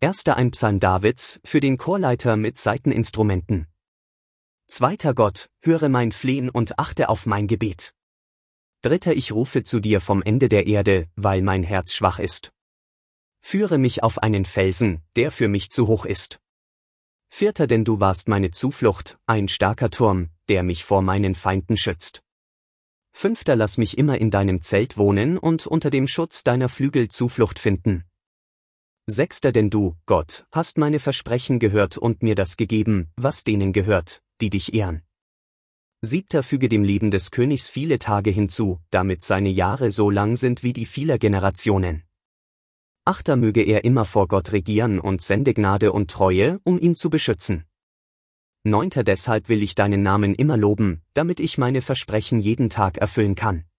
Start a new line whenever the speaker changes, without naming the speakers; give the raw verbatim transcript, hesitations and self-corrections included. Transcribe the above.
Erster ein Psalm Davids, für den Chorleiter mit Saiteninstrumenten. Zweiter Gott, höre mein Flehen und achte auf mein Gebet. Dritter ich rufe zu dir vom Ende der Erde, weil mein Herz schwach ist. Führe mich auf einen Felsen, der für mich zu hoch ist. Vierter denn du warst meine Zuflucht, ein starker Turm, der mich vor meinen Feinden schützt. Fünfter lass mich immer in deinem Zelt wohnen und unter dem Schutz deiner Flügel Zuflucht finden. Sechster denn du, Gott, hast meine Versprechen gehört und mir das gegeben, was denen gehört, die dich ehren. Siebter füge dem Leben des Königs viele Tage hinzu, damit seine Jahre so lang sind wie die vieler Generationen. Achter möge er immer vor Gott regieren und sende Gnade und Treue, um ihn zu beschützen. Neunter deshalb will ich deinen Namen immer loben, damit ich meine Versprechen jeden Tag erfüllen kann.